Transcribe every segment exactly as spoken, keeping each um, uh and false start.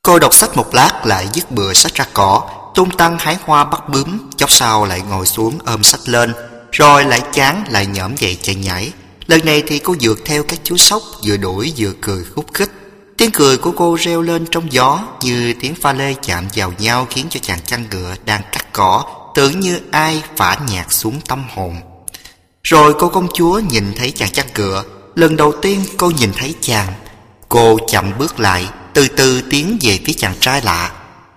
Cô đọc sách một lát lại dứt bừa sách ra cỏ, tung tăng hái hoa bắt bướm, chốc sau lại ngồi xuống ôm sách lên, rồi lại chán lại nhổm dậy chạy nhảy. Lần này thì cô vượt theo các chú sóc, vừa đuổi vừa cười khúc khích. Tiếng cười của cô reo lên trong gió như tiếng pha lê chạm vào nhau, khiến cho chàng chăn ngựa đang cắt cỏ tưởng như ai phả nhạc xuống tâm hồn. Rồi cô công chúa nhìn thấy chàng chăn ngựa. Lần đầu tiên cô nhìn thấy chàng, cô chậm bước lại, từ từ tiến về phía chàng trai lạ.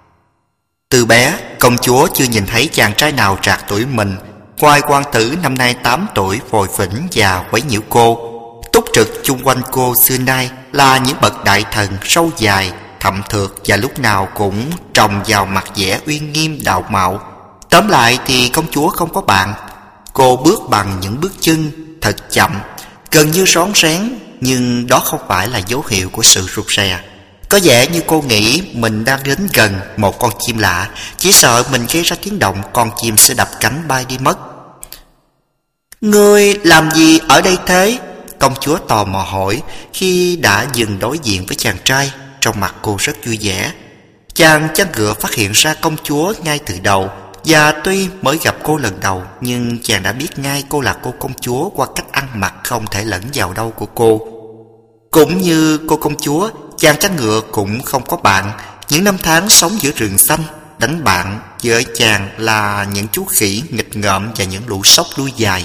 Từ bé, công chúa chưa nhìn thấy chàng trai nào trạc tuổi mình, ngoài hoàng tử năm nay tám tuổi phồi phỉnh và quấy nhiễu cô. Túc trực chung quanh cô xưa nay là những bậc đại thần râu dài, thậm thượt và lúc nào cũng trồng vào mặt vẻ uy nghiêm đạo mạo. Tóm lại thì công chúa không có bạn. Cô bước bằng những bước chân thật chậm, gần như rón rén, nhưng đó không phải là dấu hiệu của sự rụt rè. Có vẻ như cô nghĩ mình đang đến gần một con chim lạ, chỉ sợ mình gây ra tiếng động con chim sẽ đập cánh bay đi mất. Ngươi làm gì ở đây thế? Công chúa tò mò hỏi khi đã dừng đối diện với chàng trai. Trong mặt cô rất vui vẻ. Chàng chăn ngựa phát hiện ra công chúa ngay từ đầu, và tuy mới gặp cô lần đầu, nhưng chàng đã biết ngay cô là cô công chúa qua cách ăn mặc không thể lẫn vào đâu của cô. Cũng như cô công chúa, chàng chăn ngựa cũng không có bạn. Những năm tháng sống giữa rừng xanh, đánh bạn với chàng là những chú khỉ nghịch ngợm và những lũ sóc đuôi dài.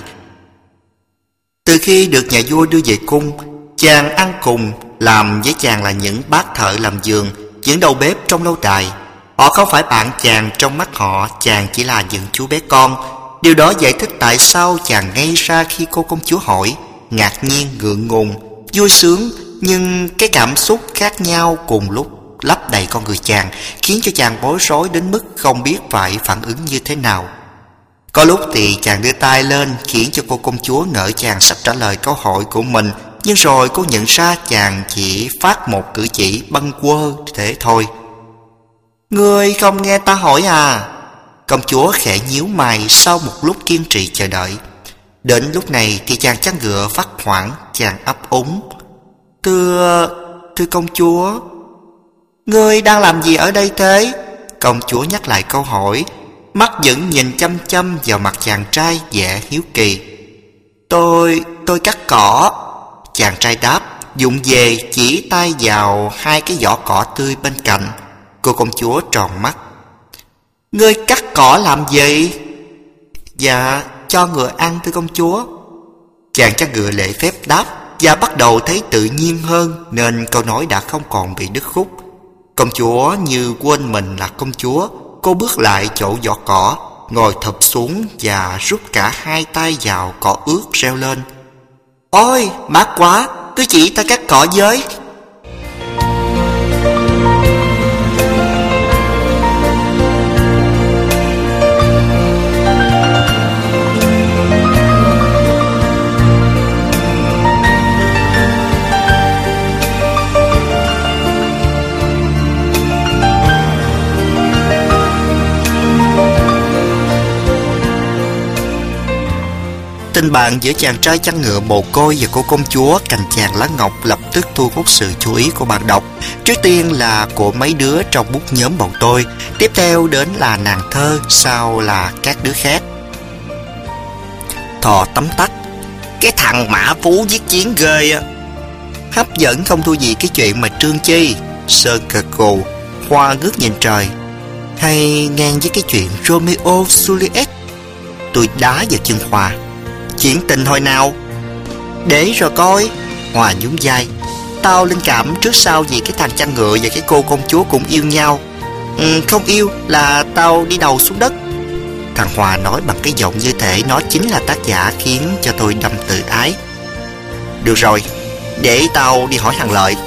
Từ khi được nhà vua đưa về cung, chàng ăn cùng, làm với chàng là những bác thợ làm vườn, những đầu bếp trong lâu đài. Họ không phải bạn chàng, trong mắt họ chàng chỉ là những chú bé con. Điều đó giải thích tại sao chàng ngây ra khi cô công chúa hỏi, ngạc nhiên, ngượng ngùng, vui sướng, nhưng cái cảm xúc khác nhau cùng lúc lấp đầy con người chàng, khiến cho chàng bối rối đến mức không biết phải phản ứng như thế nào. Có lúc thì chàng đưa tay lên khiến cho cô công chúa ngỡ chàng sắp trả lời câu hỏi của mình, nhưng rồi cô nhận ra chàng chỉ phát một cử chỉ bâng quơ thế thôi. Ngươi không nghe ta hỏi à? Công chúa khẽ nhíu mày sau một lúc kiên trì chờ đợi. Đến lúc này thì chàng chăn ngựa phát hoảng, chàng ấp úng. Thưa, thưa công chúa. Ngươi đang làm gì ở đây thế? Công chúa nhắc lại câu hỏi, mắt vẫn nhìn chăm chăm vào mặt chàng trai vẻ hiếu kỳ. Tôi, tôi cắt cỏ. Chàng trai đáp, dụng về chỉ tay vào hai cái vỏ cỏ tươi bên cạnh. Cô công chúa tròn mắt. Ngươi cắt cỏ làm gì? Dạ, cho ngựa ăn thưa công chúa. Chàng chăn ngựa lễ phép đáp, và bắt đầu thấy tự nhiên hơn, nên câu nói đã không còn bị đứt khúc. Công chúa như quên mình là công chúa. Cô bước lại chỗ vỏ cỏ, ngồi thụp xuống và rút cả hai tay vào cỏ ướt, reo lên. Ôi, mát quá, cứ chỉ ta cắt cỏ với. Tình bạn giữa chàng trai chăn ngựa mồ côi và cô công chúa cành chàng lá ngọc lập tức thu hút sự chú ý của bạn đọc. Trước tiên là của mấy đứa trong bút nhóm bọn tôi, tiếp theo đến là nàng thơ, sau là các đứa khác. Thò tấm tắc. Cái thằng Mã Phú giết chiến ghê á. Hấp dẫn không thua gì cái chuyện mà Trương Chi. Sơn cờ cù, Hoa ngước nhìn trời. Hay ngang với cái chuyện Romeo Juliet. Tôi đá vào chân Hoa. Chuyện tình hồi nào? Để rồi coi. Hòa nhún vai. Tao linh cảm trước sau vì cái thằng chăn ngựa và cái cô công chúa cũng yêu nhau. ừ, Không yêu là tao đi đầu xuống đất. Thằng Hòa nói bằng cái giọng như thể nó chính là tác giả, khiến cho tôi đâm tự ái. Được rồi, để tao đi hỏi thằng Lợi.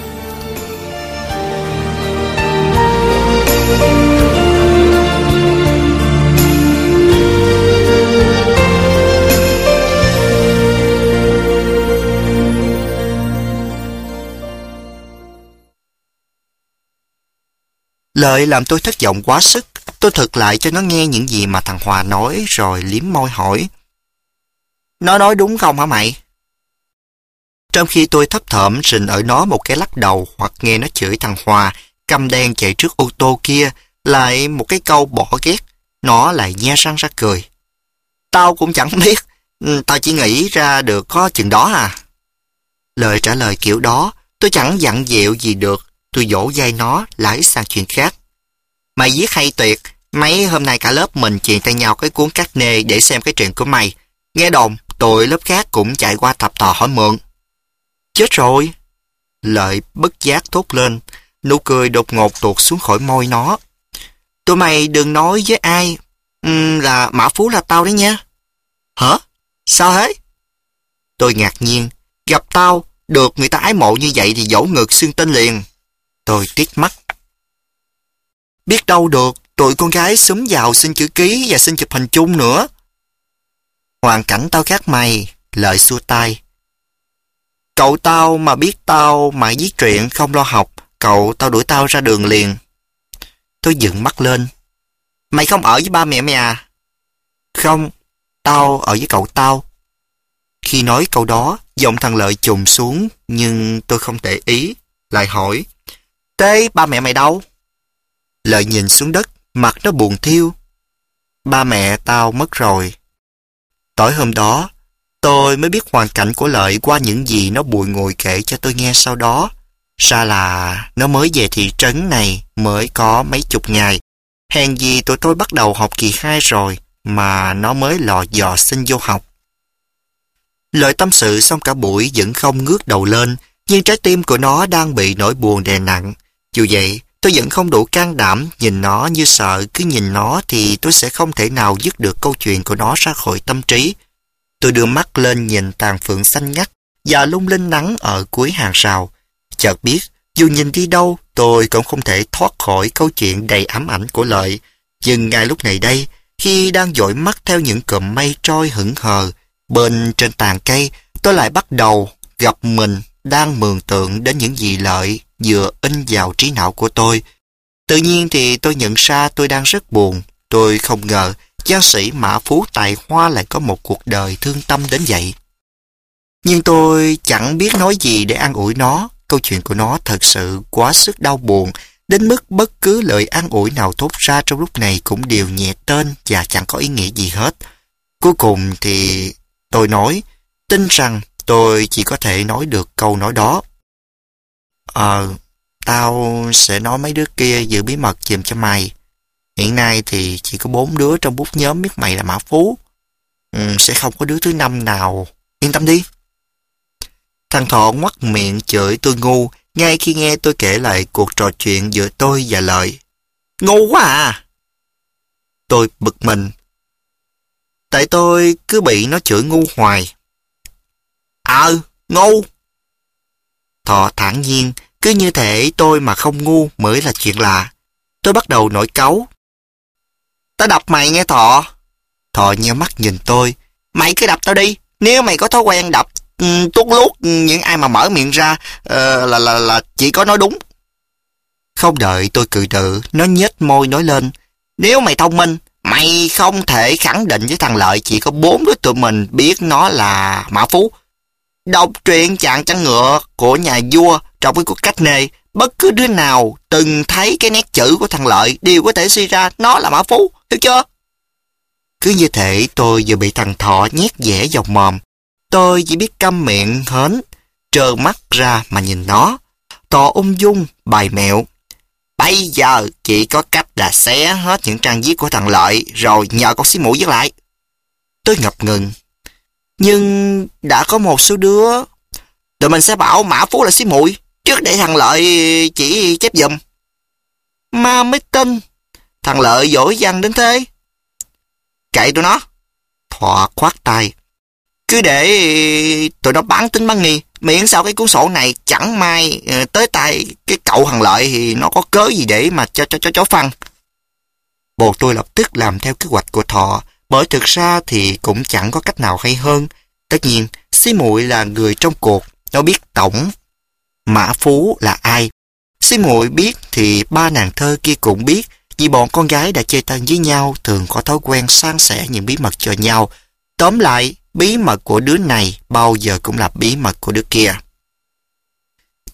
Lợi làm tôi thất vọng quá sức. Tôi thuật lại cho nó nghe những gì mà thằng Hòa nói, rồi liếm môi hỏi. Nó nói đúng không hả mày? Trong khi tôi thấp thỏm rình ở nó một cái lắc đầu, hoặc nghe nó chửi thằng Hòa, căm đen chạy trước ô tô kia, lại một cái câu bỏ ghét, nó lại nhe răng ra cười. Tao cũng chẳng biết, tao chỉ nghĩ ra được có chừng đó à. Lời trả lời kiểu đó, tôi chẳng dặn dẹo gì được, tôi dỗ dây nó lái sang chuyện khác. Mày viết hay tuyệt, mấy hôm nay cả lớp mình truyền tay nhau cái cuốn cát nê để xem cái chuyện của mày. Nghe đồn, tụi lớp khác cũng chạy qua thập tò hỏi mượn. Chết rồi! Lợi bất giác thốt lên, nụ cười đột ngột tuột xuống khỏi môi nó. Tụi mày đừng nói với ai uhm, là Mã Phú là tao đấy nha. Hả? Sao thế? Tôi ngạc nhiên, gặp tao, được người ta ái mộ như vậy thì dỗ ngực xưng tên liền. Tôi tiếc mắt. Biết đâu được, tụi con gái xúm vào xin chữ ký và xin chụp hình chung nữa. Hoàn cảnh tao khác mày, Lợi xua tay. Cậu tao mà biết tao mãi viết truyện không lo học, cậu tao đuổi tao ra đường liền. Tôi dựng mắt lên. Mày không ở với ba mẹ mày à? Không, tao ở với cậu tao. Khi nói câu đó, giọng thằng Lợi trùng xuống, nhưng tôi không để ý, lại hỏi. Thế ba mẹ mày đâu? Lợi nhìn xuống đất, mặt nó buồn thiêu. Ba mẹ tao mất rồi. Tối hôm đó, tôi mới biết hoàn cảnh của Lợi qua những gì nó bùi ngùi kể cho tôi nghe sau đó. Ra là nó mới về thị trấn này mới có mấy chục ngày. Hèn gì tụi tôi bắt đầu học kỳ hai rồi mà nó mới lò dò xin vô học. Lợi tâm sự xong cả buổi vẫn không ngước đầu lên, nhưng trái tim của nó đang bị nỗi buồn đè nặng. Dù vậy, tôi vẫn không đủ can đảm nhìn nó, như sợ cứ nhìn nó thì tôi sẽ không thể nào dứt được câu chuyện của nó ra khỏi tâm trí. Tôi đưa mắt lên nhìn tàn phượng xanh ngắt và lung linh nắng ở cuối hàng rào. Chợt biết, dù nhìn đi đâu, tôi cũng không thể thoát khỏi câu chuyện đầy ám ảnh của Lợi. Nhưng ngay lúc này đây, khi đang dõi mắt theo những cụm mây trôi hững hờ, bên trên tàn cây, tôi lại bắt đầu gặp mình đang mường tượng đến những gì Lợi vừa in vào trí não của tôi. Tự nhiên thì tôi nhận ra tôi đang rất buồn. Tôi không ngờ văn sĩ Mã Phú tài hoa lại có một cuộc đời thương tâm đến vậy. Nhưng tôi chẳng biết nói gì để an ủi nó. Câu chuyện của nó thật sự quá sức đau buồn, đến mức bất cứ lời an ủi nào thốt ra trong lúc này cũng đều nhẹ tên và chẳng có ý nghĩa gì hết. Cuối cùng thì tôi nói, tin rằng tôi chỉ có thể nói được câu nói đó. Ờ, tao sẽ nói mấy đứa kia giữ bí mật giùm cho mày. Hiện nay thì chỉ có bốn đứa trong bút nhóm biết mày là Mã Phú. Ừ, sẽ không có đứa thứ năm nào. Yên tâm đi. Thằng Thọ ngoắt miệng chửi tôi ngu ngay khi nghe tôi kể lại cuộc trò chuyện giữa tôi và Lợi. Ngu quá à! Tôi bực mình. Tại tôi cứ bị nó chửi ngu hoài. Ờ, ngu! Thọ thản nhiên, cứ như thể tôi mà không ngu mới là chuyện lạ. Tôi bắt đầu nổi cáu. Tao đập mày nghe Thọ. Thọ nheo mắt nhìn tôi. Mày cứ đập tao đi. Nếu mày có thói quen đập um, tuốt luốt những ai mà mở miệng ra uh, là, là, là chỉ có nói đúng. Không đợi tôi cười đự, nó nhếch môi nói lên. Nếu mày thông minh, mày không thể khẳng định với thằng Lợi chỉ có bốn đứa tụi mình biết nó là Mã Phú. Đọc truyện Chàng Chăn Ngựa của nhà vua trong cái cuộc cách nê, bất cứ đứa nào từng thấy cái nét chữ của thằng Lợi đều có thể suy ra nó là Mã Phú, hiểu chưa? Cứ như thể tôi vừa bị thằng Thọ nhét dẻ vào mồm. Tôi chỉ biết câm miệng hến, trơ mắt ra mà nhìn nó. Thọ ung dung, bài mẹo. Bây giờ chỉ có cách là xé hết những trang viết của thằng Lợi rồi nhờ con xí mũi viết lại. Tôi ngập ngừng. Nhưng đã có một số đứa, tụi mình sẽ bảo Mã Phú là xí muội trước để thằng Lợi chỉ chép giùm. Mà mới tin thằng Lợi giỏi văn đến thế. Kệ tụi nó. Thọ khoát tay. Cứ để tụi nó bán tính bán nghi, miễn sao cái cuốn sổ này chẳng may tới tay cái cậu thằng Lợi thì nó có cớ gì để mà cho cho cho chó phăng. Bồ tôi lập tức làm theo kế hoạch của Thọ, bởi thực ra thì cũng chẳng có cách nào hay hơn. Tất nhiên, xí muội là người trong cuộc, nó biết tổng Mã Phú là ai. Xí muội biết thì ba nàng thơ kia cũng biết, vì bọn con gái đã chơi thân với nhau thường có thói quen san sẻ những bí mật cho nhau. Tóm lại, bí mật của đứa này bao giờ cũng là bí mật của đứa kia.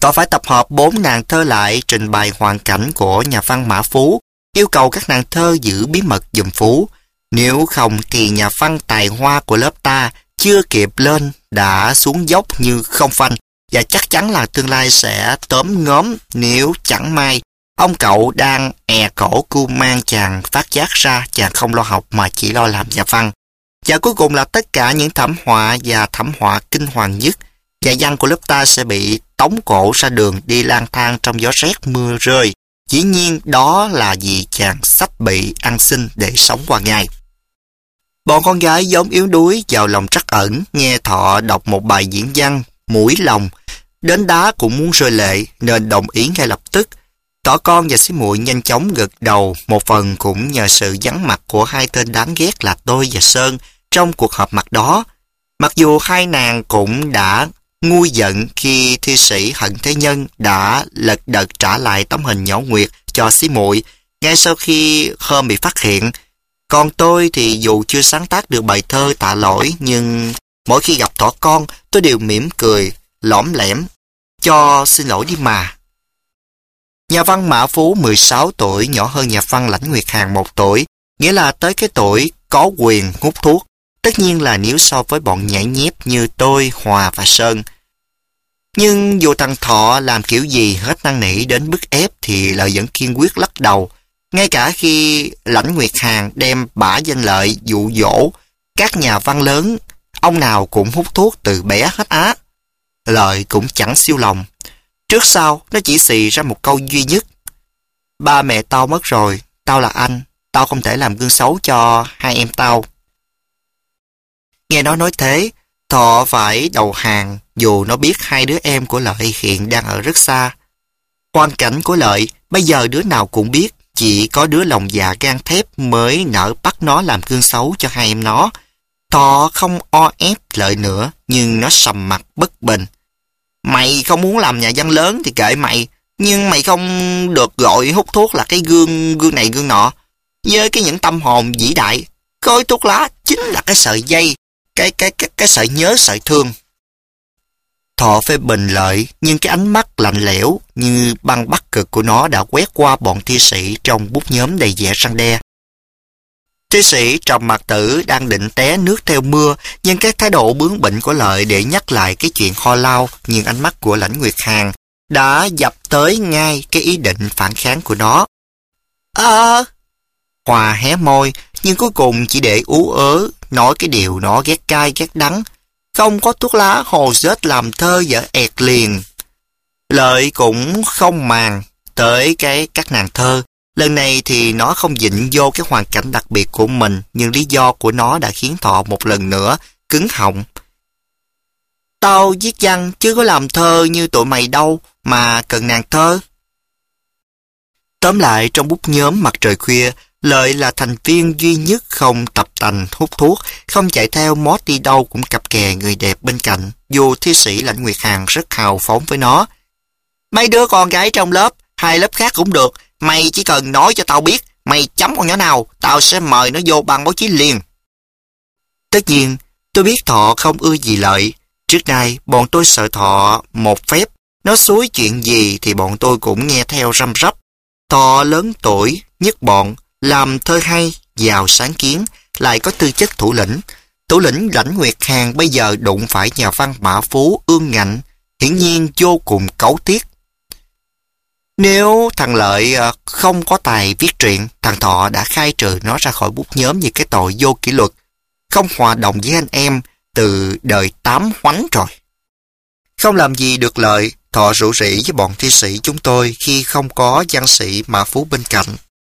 Thọ phải tập hợp bốn nàng thơ lại trình bày hoàn cảnh của nhà văn Mã Phú, yêu cầu các nàng thơ giữ bí mật giùm Phú. Nếu không thì nhà văn tài hoa của lớp ta chưa kịp lên đã xuống dốc như không phanh, và chắc chắn là tương lai sẽ tóm ngóm nếu chẳng may ông cậu đang è cổ cu mang chàng phát giác ra chàng không lo học mà chỉ lo làm nhà văn. Và cuối cùng là tất cả những thảm họa và thảm họa kinh hoàng nhất, nhà văn của lớp ta sẽ bị tống cổ ra đường đi lang thang trong gió rét mưa rơi. Dĩ nhiên đó là vì chàng sắp bị ăn xin để sống qua ngày. Bọn con gái giống yếu đuối vào lòng trắc ẩn, nghe Thọ đọc một bài diễn văn, mũi lòng, đến đá cũng muốn rơi lệ nên đồng ý ngay lập tức. Thỏ con và xí muội nhanh chóng gật đầu, một phần cũng nhờ sự vắng mặt của hai tên đáng ghét là tôi và Sơn trong cuộc họp mặt đó. Mặc dù hai nàng cũng đã nguôi giận khi thi sĩ Hận Thế Nhân đã lật đật trả lại tấm hình nhỏ Nguyệt cho xí muội ngay sau khi Khơm bị phát hiện. Còn tôi thì dù chưa sáng tác được bài thơ tạ lỗi, nhưng mỗi khi gặp Thỏ con tôi đều mỉm cười, lõm lẻm, cho xin lỗi đi mà. Nhà văn Mã Phú mười sáu tuổi, nhỏ hơn nhà văn Lãnh Nguyệt Hàn một tuổi, nghĩa là tới cái tuổi có quyền hút thuốc. Tất nhiên là nếu so với bọn nhảy nhép như tôi, Hòa và Sơn. Nhưng dù thằng Thọ làm kiểu gì hết năn nỉ đến bức ép thì Lợi vẫn kiên quyết lắc đầu. Ngay cả khi Lãnh Nguyệt Hàn đem bả danh lợi dụ dỗ các nhà văn lớn, ông nào cũng hút thuốc từ bé hết á. Lợi cũng chẳng siêu lòng. Trước sau, nó chỉ xì ra một câu duy nhất. Ba mẹ tao mất rồi, tao là anh, tao không thể làm gương xấu cho hai em tao. Nghe nó nói thế, Thọ phải đầu hàng, dù nó biết hai đứa em của Lợi hiện đang ở rất xa. Hoàn cảnh của Lợi, bây giờ đứa nào cũng biết, chỉ có đứa lòng dạ gan thép mới nỡ bắt nó làm gương xấu cho hai em nó. Thọ không o ép Lợi nữa, nhưng nó sầm mặt bất bình. Mày không muốn làm nhà văn lớn thì kệ mày, nhưng mày không được gọi hút thuốc là cái gương gương này gương nọ. Với cái những tâm hồn vĩ đại, khói thuốc lá chính là cái sợi dây, cái cái cái cái sợi nhớ sợi thương. Thọ phê bình Lợi, nhưng cái ánh mắt lạnh lẽo như băng bắc cực của nó đã quét qua bọn thi sĩ trong bút nhóm đầy vẻ răn đe. Thi sĩ Trầm Mạc Tử đang định té nước theo mưa, nhưng cái thái độ bướng bỉnh của Lợi để nhắc lại cái chuyện ho lao, nhưng ánh mắt của Lãnh Nguyệt Hàn đã dập tới ngay cái ý định phản kháng của nó. Ờ... Hòa hé môi, nhưng cuối cùng chỉ để ú ớ, nói cái điều nó ghét cay ghét đắng. Không có thuốc lá hồ dết làm thơ dở ẹt liền. Lợi cũng không màng tới cái các nàng thơ. Lần này thì nó không dịnh vô cái hoàn cảnh đặc biệt của mình, nhưng lý do của nó đã khiến Thọ một lần nữa cứng họng. Tao viết văn chứ có làm thơ như tụi mày đâu mà cần nàng thơ. Tóm lại, trong bút nhóm Mặt Trời Khuya, Lợi là thành viên duy nhất không tập tành hút thuốc, không chạy theo mót đi đâu cũng cặp kè người đẹp bên cạnh, dù thi sĩ Lãnh Nguyệt Hàn rất hào phóng với nó. Mấy đứa con gái trong lớp, hai lớp khác cũng được, mày chỉ cần nói cho tao biết, mày chấm con nhỏ nào, tao sẽ mời nó vô ban báo chí liền. Tất nhiên, tôi biết Thọ không ưa gì Lợi. Trước nay, bọn tôi sợ Thọ một phép, nó xúi chuyện gì thì bọn tôi cũng nghe theo răm rắp. Thọ lớn tuổi, nhất bọn, làm thơ hay, giàu sáng kiến, lại có tư chất thủ lĩnh. Thủ lĩnh Lãnh Nguyệt Hàn bây giờ đụng phải nhà văn Mã Phú ương ngạnh, hiển nhiên vô cùng cấu tiết. Nếu thằng Lợi không có tài viết truyện, thằng Thọ đã khai trừ nó ra khỏi bút nhóm vì cái tội vô kỷ luật, không hòa đồng với anh em từ đời tám hoánh rồi. Không làm gì được Lợi, Thọ rủ rỉ với bọn thi sĩ chúng tôi khi không có văn sĩ Mã Phú bên cạnh.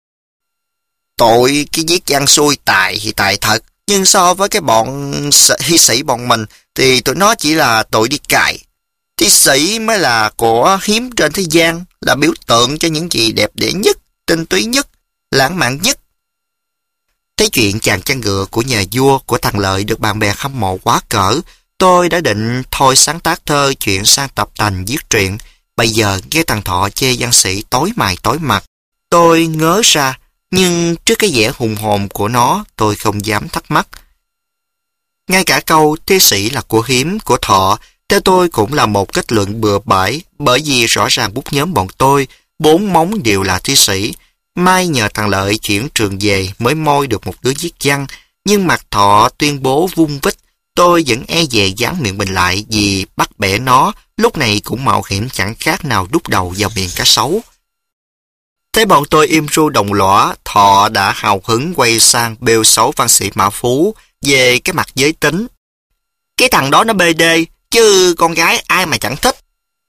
Tội cái viết văn xuôi tài thì tài thật, nhưng so với cái bọn thi sĩ bọn mình thì tụi nó chỉ là tội đi cài. Thi sĩ mới là của hiếm trên thế gian, là biểu tượng cho những gì đẹp đẽ nhất, tinh túy nhất, lãng mạn nhất. Thấy chuyện chàng chăn ngựa của nhà vua của thằng Lợi được bạn bè hâm mộ quá cỡ, tôi đã định thôi sáng tác thơ chuyển sang tập tành viết truyện. Bây giờ nghe thằng Thọ chê văn sĩ tối mày tối mặt, tôi ngớ ra, nhưng trước cái vẻ hùng hồn của nó tôi không dám thắc mắc. Ngay cả câu thi sĩ là của hiếm của Thọ Theo tôi cũng là một kết luận bừa bãi, bởi vì rõ ràng bút nhóm bọn tôi, bốn móng đều là thi sĩ. Mai nhờ thằng Lợi chuyển trường về mới moi được một đứa viết văn, nhưng Mạc Thọ tuyên bố vung vít, tôi vẫn e dè dán miệng mình lại vì bắt bẻ nó, lúc này cũng mạo hiểm chẳng khác nào đút đầu vào miệng cá sấu. Thấy bọn tôi im ru đồng lõa, Thọ đã hào hứng quay sang bêu xấu văn sĩ Mã Phú về cái mặt giới tính. Cái thằng đó nó bê đê, chứ con gái ai mà chẳng thích.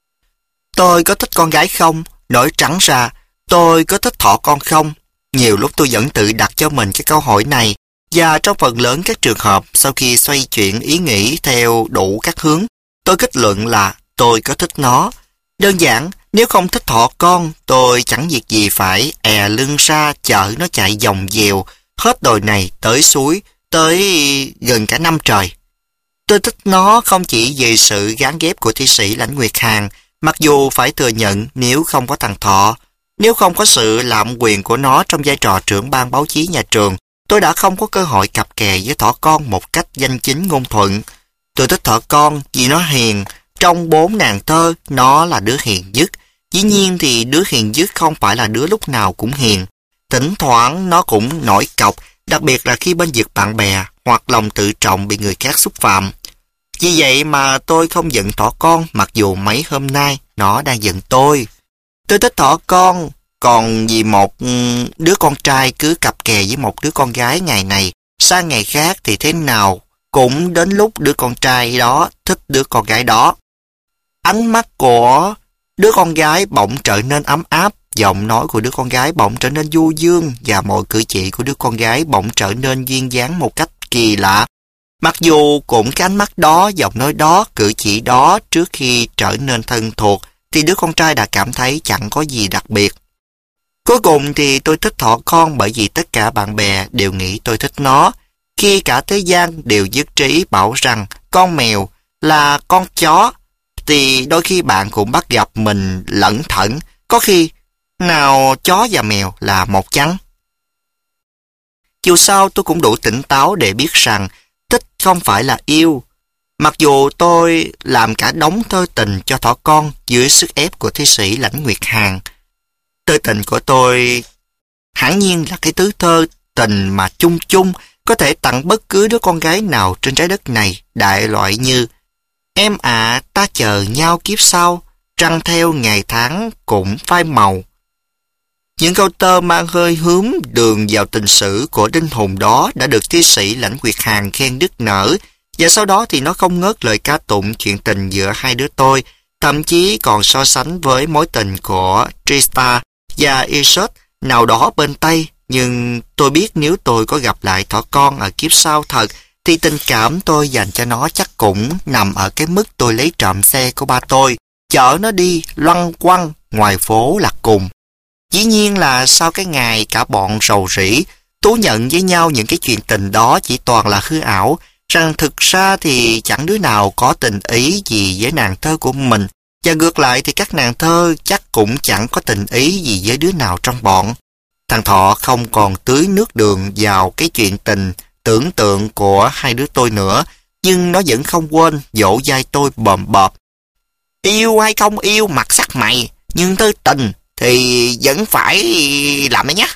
Tôi có thích con gái không? Nói trắng ra, tôi có thích Thọ con không? Nhiều lúc tôi vẫn tự đặt cho mình cái câu hỏi này, và trong phần lớn các trường hợp sau khi xoay chuyển ý nghĩ theo đủ các hướng, tôi kết luận là tôi có thích nó. Đơn giản, nếu không thích Thọ con, tôi chẳng việc gì phải è lưng ra chở nó chạy vòng dèo, hết đồi này tới suối, tới gần cả năm trời. Tôi thích nó không chỉ vì sự gán ghép của thi sĩ Lãnh Nguyệt Hàn, mặc dù phải thừa nhận nếu không có thằng Thọ, nếu không có sự lạm quyền của nó trong vai trò trưởng ban báo chí nhà trường, tôi đã không có cơ hội cặp kè với Thọ con một cách danh chính ngôn thuận. Tôi thích Thọ con vì nó hiền, trong bốn nàng thơ, nó là đứa hiền nhất. Dĩ nhiên thì đứa hiền nhất không phải là đứa lúc nào cũng hiền. Thỉnh thoảng nó cũng nổi cọc, đặc biệt là khi bên vực bạn bè hoặc lòng tự trọng bị người khác xúc phạm. Vì vậy mà tôi không giận Thọ con, mặc dù mấy hôm nay nó đang giận tôi. Tôi thích Thọ con, còn vì một đứa con trai cứ cặp kè với một đứa con gái ngày này, sang ngày khác thì thế nào cũng đến lúc đứa con trai đó thích đứa con gái đó. Ánh mắt của đứa con gái bỗng trở nên ấm áp, giọng nói của đứa con gái bỗng trở nên du dương, và mọi cử chỉ của đứa con gái bỗng trở nên duyên dáng một cách kỳ lạ. Mặc dù cũng cái ánh mắt đó, giọng nói đó, cử chỉ đó trước khi trở nên thân thuộc, thì đứa con trai đã cảm thấy chẳng có gì đặc biệt. Cuối cùng thì tôi thích Thọ con bởi vì tất cả bạn bè đều nghĩ tôi thích nó. Khi cả thế gian đều nhất trí bảo rằng con mèo là con chó, thì đôi khi bạn cũng bắt gặp mình lẩn thẩn, có khi nào chó và mèo là một chăng. Dù sao tôi cũng đủ tỉnh táo để biết rằng thích không phải là yêu. Mặc dù tôi làm cả đống thơ tình cho Thọ con dưới sức ép của thi sĩ Lãnh Nguyệt Hàn. Thơ tình của tôi hẳn nhiên là cái tứ thơ tình mà chung chung có thể tặng bất cứ đứa con gái nào trên trái đất này, đại loại như em ạ, à, ta chờ nhau kiếp sau, trăng theo ngày tháng cũng phai màu. Những câu tơ mang hơi hướng đường vào tình sử của Đinh Hùng đó đã được thi sĩ Lãnh Nguyệt Hàn khen nức nở, và sau đó thì nó không ngớt lời ca tụng chuyện tình giữa hai đứa tôi, thậm chí còn so sánh với mối tình của Trista và Iseult nào đó bên Tây. Nhưng tôi biết nếu tôi có gặp lại Thọ con ở kiếp sau thật, thì tình cảm tôi dành cho nó chắc cũng nằm ở cái mức tôi lấy trộm xe của ba tôi, chở nó đi loăng quăng ngoài phố Lạc Cùng. Dĩ nhiên là sau cái ngày cả bọn rầu rĩ, thú nhận với nhau những cái chuyện tình đó chỉ toàn là hư ảo, rằng thực ra thì chẳng đứa nào có tình ý gì với nàng thơ của mình, và ngược lại thì các nàng thơ chắc cũng chẳng có tình ý gì với đứa nào trong bọn. Thằng Thọ không còn tưới nước đường vào cái chuyện tình tưởng tượng của hai đứa tôi nữa, nhưng nó vẫn không quên dỗ dai tôi bòm bọp. Yêu hay không yêu mặc sắc mày, nhưng tư tình thì vẫn phải làm đấy nhá.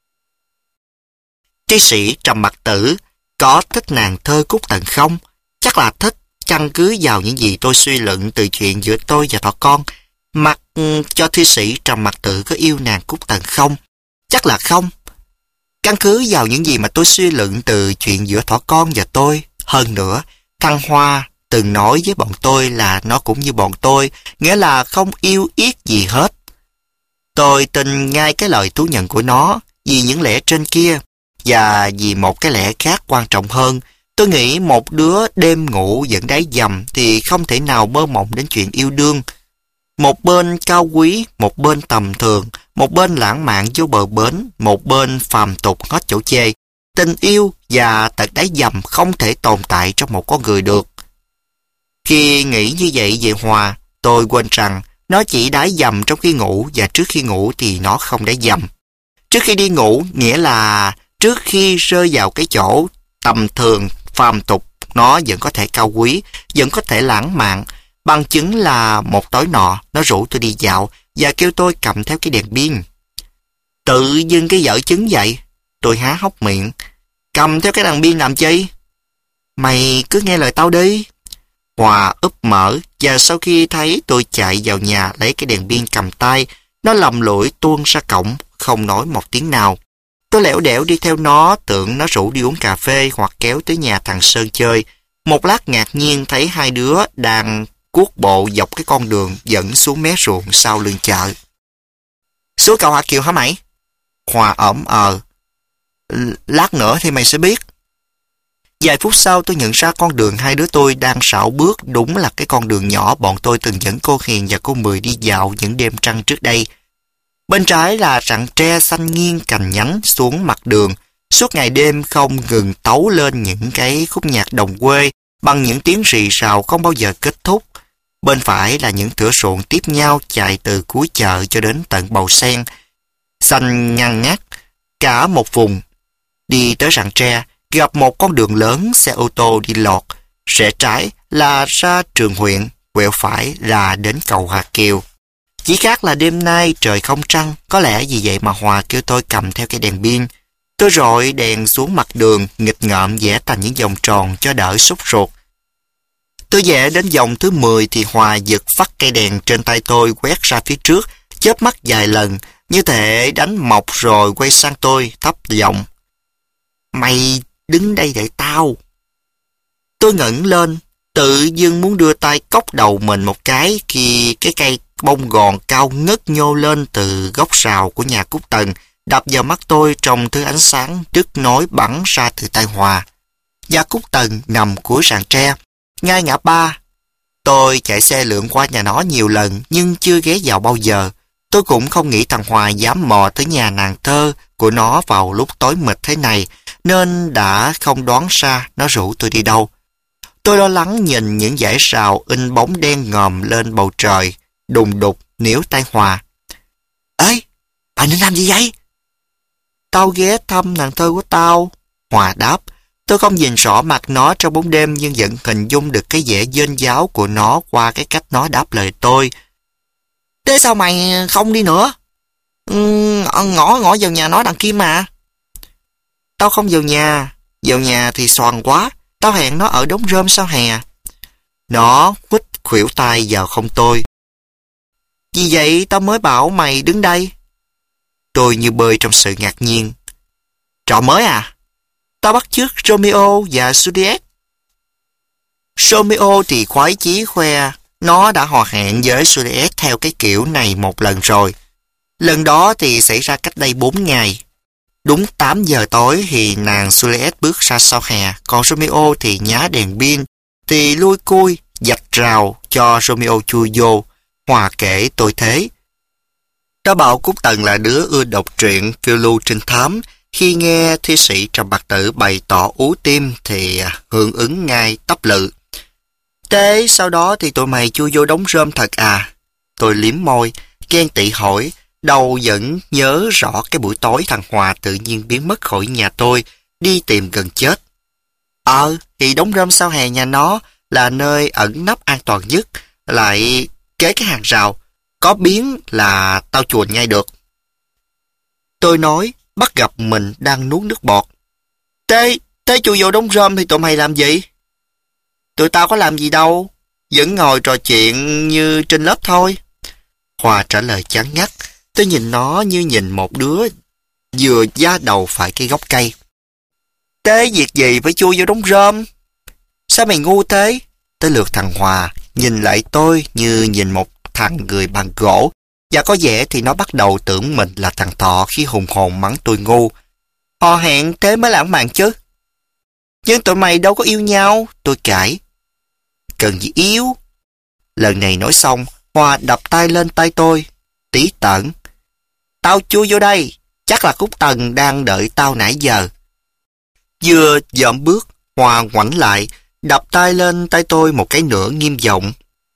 Thi sĩ Trầm Mặc Tử có thích nàng thơ Cúc Tần không? Chắc là thích, căn cứ vào những gì tôi suy luận từ chuyện giữa tôi và Thọ con. Mặc cho thi sĩ Trầm Mặc Tử có yêu nàng Cúc Tần không? Chắc là không. Căn cứ vào những gì mà tôi suy luận từ chuyện giữa Thọ con và tôi. Hơn nữa, thằng Hoa từng nói với bọn tôi là nó cũng như bọn tôi, nghĩa là không yêu yết gì hết. Tôi tin ngay cái lời thú nhận của nó, vì những lẽ trên kia, và vì một cái lẽ khác quan trọng hơn. Tôi nghĩ một đứa đêm ngủ vẫn đáy dầm thì không thể nào mơ mộng đến chuyện yêu đương. Một bên cao quý, một bên tầm thường, một bên lãng mạn vô bờ bến, một bên phàm tục hết chỗ chê. Tình yêu và tật đáy dầm không thể tồn tại trong một con người được. Khi nghĩ như vậy về Hòa, tôi quên rằng nó chỉ đáy dầm trong khi ngủ, và trước khi ngủ thì nó không đáy dầm. Trước khi đi ngủ nghĩa là trước khi rơi vào cái chỗ tầm thường, phàm tục, nó vẫn có thể cao quý, vẫn có thể lãng mạn. Bằng chứng là một tối nọ, nó rủ tôi đi dạo và kêu tôi cầm theo cái đèn pin. Tự dưng cái dở chứng vậy. Tôi há hốc miệng. Cầm theo cái đèn pin làm chi? Mày cứ nghe lời tao đi. Hòa úp mở, và sau khi thấy tôi chạy vào nhà lấy cái đèn pin cầm tay, nó lầm lũi tuôn ra cổng, không nói một tiếng nào. Tôi lẻo đẻo đi theo nó, tưởng nó rủ đi uống cà phê hoặc kéo tới nhà thằng Sơn chơi. Một lát ngạc nhiên thấy hai đứa đang cuốc bộ dọc cái con đường dẫn xuống mé ruộng sau lưng chợ. Suối cầu Hạ Kiều hả mày? Hòa ẩm ờ. Lát nữa thì mày sẽ biết. Vài phút sau tôi nhận ra con đường hai đứa tôi đang xảo bước đúng là cái con đường nhỏ bọn tôi từng dẫn cô Hiền và cô Mười đi dạo những đêm trăng trước đây. Bên trái là rặng tre xanh nghiêng cành nhánh xuống mặt đường, suốt ngày đêm không ngừng tấu lên những cái khúc nhạc đồng quê bằng những tiếng rì rào không bao giờ kết thúc. Bên phải là những thửa ruộng tiếp nhau chạy từ cuối chợ cho đến tận bầu sen, xanh ngăn ngắt cả một vùng. Đi tới rặng tre, gặp một con đường lớn xe ô tô đi lọt, rẽ trái là ra trường huyện, quẹo phải là đến cầu Hà Kiều. Chỉ khác là đêm nay trời không trăng, có lẽ vì vậy mà Hòa kêu tôi cầm theo cái đèn pin. Tôi rọi đèn xuống mặt đường, nghịch ngợm vẽ thành những vòng tròn cho đỡ sốt ruột. Tôi vẽ đến vòng thứ mười thì Hòa giật phắt cây đèn trên tay tôi quét ra phía trước, chớp mắt vài lần, như thể đánh mộc rồi quay sang tôi, thấp giọng. Mày đứng đây đợi tao. Tôi ngẩng lên, tự dưng muốn đưa tay cốc đầu mình một cái khi cái cây bông gòn cao ngất nhô lên từ góc rào của nhà Cúc Tần, đập vào mắt tôi trong thứ ánh sáng đứt nối bắn ra từ tay Hòa. Nhà Cúc Tần nằm cuối rặng tre, ngay ngã ba. Tôi chạy xe lượn qua nhà nó nhiều lần nhưng chưa ghé vào bao giờ. Tôi cũng không nghĩ thằng Hòa dám mò tới nhà nàng thơ của nó vào lúc tối mịt thế này, nên đã không đoán ra nó rủ tôi đi đâu. Tôi lo lắng nhìn những dãy rào in bóng đen ngòm lên bầu trời, đùng đục níu tay Hòa. Ê, bà nên làm gì vậy? Tao ghé thăm nàng thơ của tao. Hòa đáp. Tôi không nhìn rõ mặt nó trong bóng đêm nhưng vẫn hình dung được cái vẻ dên dáo của nó qua cái cách nó đáp lời tôi. Thế sao mày không đi nữa? Ừ, ngõ ngõ vào nhà nó đằng kia mà. Tao không vào nhà. Vào nhà thì xoàn quá. Tao hẹn nó ở đống rơm sau hè. Nó quýt khuỷu tay vào không tôi. Vì vậy tao mới bảo mày đứng đây. Tôi như bơi trong sự ngạc nhiên. Trò mới à? Tao bắt chước Romeo và Juliet. Romeo thì khoái chí khoe nó đã hò hẹn với Juliet theo cái kiểu này một lần rồi. Lần đó thì xảy ra cách đây bốn ngày. Đúng tám giờ tối thì nàng Juliet bước ra sau hè, còn Romeo thì nhá đèn pin, thì lui cui, dạch rào cho Romeo chui vô. Hòa kể tôi thế. Nó bảo Cúc Tần là đứa ưa đọc truyện phiêu lưu trinh thám. Khi nghe thi sĩ Trầm Bạc Tử bày tỏ ú tim thì hưởng ứng ngay tấp lự. Thế sau đó thì tụi mày chui vô đống rơm thật à? Tôi liếm môi, ghen tị hỏi, đầu vẫn nhớ rõ cái buổi tối thằng Hòa tự nhiên biến mất khỏi nhà tôi, đi tìm gần chết. Ờ, thì đống rơm sau hè nhà nó là nơi ẩn nấp an toàn nhất, lại kế cái hàng rào, có biến là tao chuồn ngay được. Tôi nói, bắt gặp mình đang nuốt nước bọt. Thế, thế chui vô đống rơm thì tụi mày làm gì? Tụi tao có làm gì đâu, vẫn ngồi trò chuyện như trên lớp thôi. Hòa trả lời chán ngắt. Tôi nhìn nó như nhìn một đứa vừa da đầu phải cái gốc cây. Thế việc gì phải chui vô đống rơm? Sao mày ngu thế? Tới lượt thằng Hòa nhìn lại tôi như nhìn một thằng người bằng gỗ, và có vẻ thì nó bắt đầu tưởng mình là thằng Thọ khi hùng hồn mắng tôi ngu. Hò hẹn thế mới lãng mạn chứ. Nhưng tụi mày đâu có yêu nhau, tôi cãi. Cần gì yêu? Lần này nói xong, Hòa đập tay lên tay tôi, tí tởn. Tao chui vô đây, chắc là Cúc Tần đang đợi tao nãy giờ. Vừa dậm bước, Hòa ngoảnh lại, đập tay lên tay tôi một cái nữa nghiêm giọng.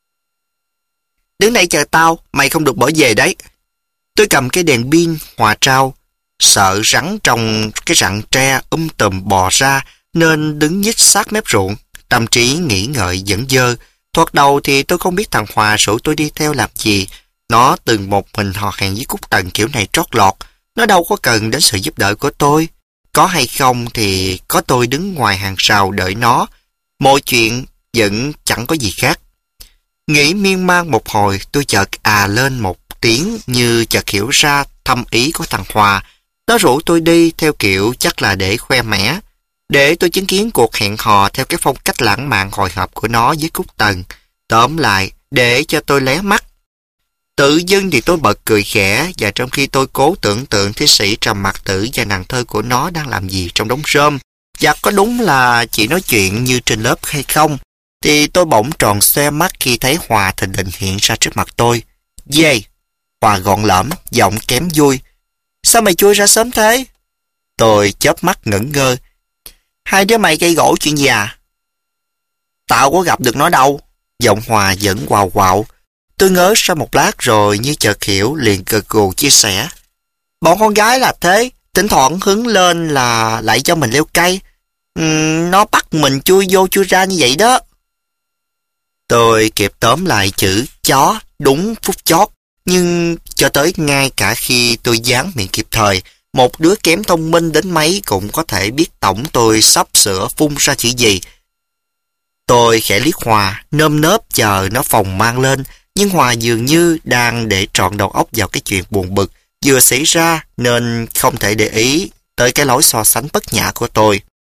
Đứng đây chờ tao, mày không được bỏ về đấy. Tôi cầm cái đèn pin Hòa trao, sợ rắn trong cái rặng tre um tùm bò ra nên đứng nhích sát mép ruộng, tâm trí nghĩ ngợi dẫn dơ. Thoạt đầu thì tôi không biết thằng Hòa rủ tôi đi theo làm gì. Nó từng một mình hò hẹn với Cúc Tần kiểu này trót lọt. Nó đâu có cần đến sự giúp đỡ của tôi. Có hay không thì có tôi đứng ngoài hàng rào đợi nó. Mọi chuyện vẫn chẳng có gì khác. Nghĩ miên man một hồi, tôi chợt à lên một tiếng như chợt hiểu ra thâm ý của thằng Hòa. Nó rủ tôi đi theo kiểu chắc là để khoe mẽ, để tôi chứng kiến cuộc hẹn hò theo cái phong cách lãng mạn hồi hộp của nó với Cúc Tần. Tóm lại, để cho tôi lé mắt. Tự dưng thì tôi bật cười khẽ, và trong khi tôi cố tưởng tượng thi sĩ Trầm Mặc Tử và nàng thơ của nó đang làm gì trong đống rơm, và có đúng là chỉ nói chuyện như trên lớp hay không, thì tôi bỗng tròn xoe mắt khi thấy Hòa thình lình hiện ra trước mặt tôi. Dê! Hòa gọn lẫm, giọng kém vui. Sao mày chui ra sớm thế? Tôi chớp mắt ngẩn ngơ. Hai đứa mày gây gỗ chuyện gì à? Tao có gặp được nó đâu. Giọng Hòa vẫn quào quạo. Tôi ngớ ra một lát rồi như chợt hiểu, liền gật gù chia sẻ. Bọn con gái là thế, thỉnh thoảng hứng lên là lại cho mình leo cây. Uhm, nó bắt mình chui vô chui ra như vậy đó. Tôi kịp tóm lại chữ chó đúng phút chót, nhưng cho tới ngay cả khi tôi dán miệng kịp thời, một đứa kém thông minh đến mấy cũng có thể biết tổng tôi sắp sửa phun ra chữ gì. Tôi khẽ liếc Hòa, nơm nớp chờ nó phồng mang lên, nhưng Hòa dường như đang để trọn đầu óc vào cái chuyện buồn bực vừa xảy ra nên không thể để ý tới cái lối so sánh bất nhã của tôi.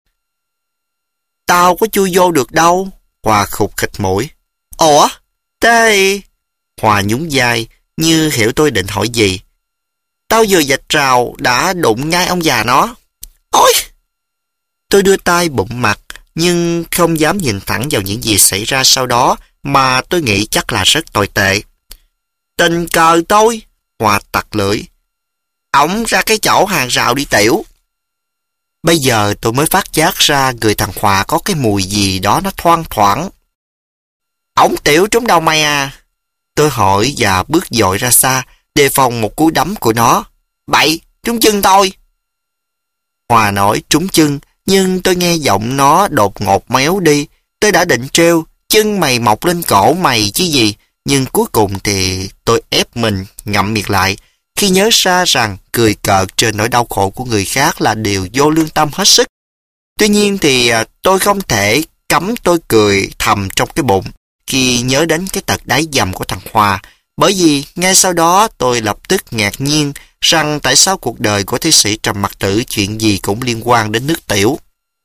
Tao có chui vô được đâu. Hòa khục khịch mũi. Ủa? Thế... Hòa nhún vai như hiểu tôi định hỏi gì. Tao vừa vạch rào đã đụng ngay ông già nó. Ôi! Tôi đưa tay bụm mặt nhưng không dám nhìn thẳng vào những gì xảy ra sau đó, mà tôi nghĩ chắc là rất tồi tệ. Tình cờ tôi. Hòa tặc lưỡi. Ổng ra cái chỗ hàng rào đi tiểu. Bây giờ tôi mới phát giác ra người thằng Hòa có cái mùi gì đó nó thoang thoảng. Ổng tiểu trúng đâu mày à? Tôi hỏi và bước dội ra xa, đề phòng một cú đấm của nó. Bậy, trúng chân tôi. Hòa nói trúng chân, nhưng tôi nghe giọng nó đột ngột méo đi. Tôi đã định trêu, chân mày mọc lên cổ mày chứ gì. Nhưng cuối cùng thì tôi ép mình ngậm miệng lại, khi nhớ ra rằng cười cợt trên nỗi đau khổ của người khác là điều vô lương tâm hết sức. Tuy nhiên thì tôi không thể cấm tôi cười thầm trong cái bụng khi nhớ đến cái tật đáy dầm của thằng Hòa, bởi vì ngay sau đó tôi lập tức ngạc nhiên rằng tại sao cuộc đời của thi sĩ Trầm Mặc Tử chuyện gì cũng liên quan đến nước tiểu.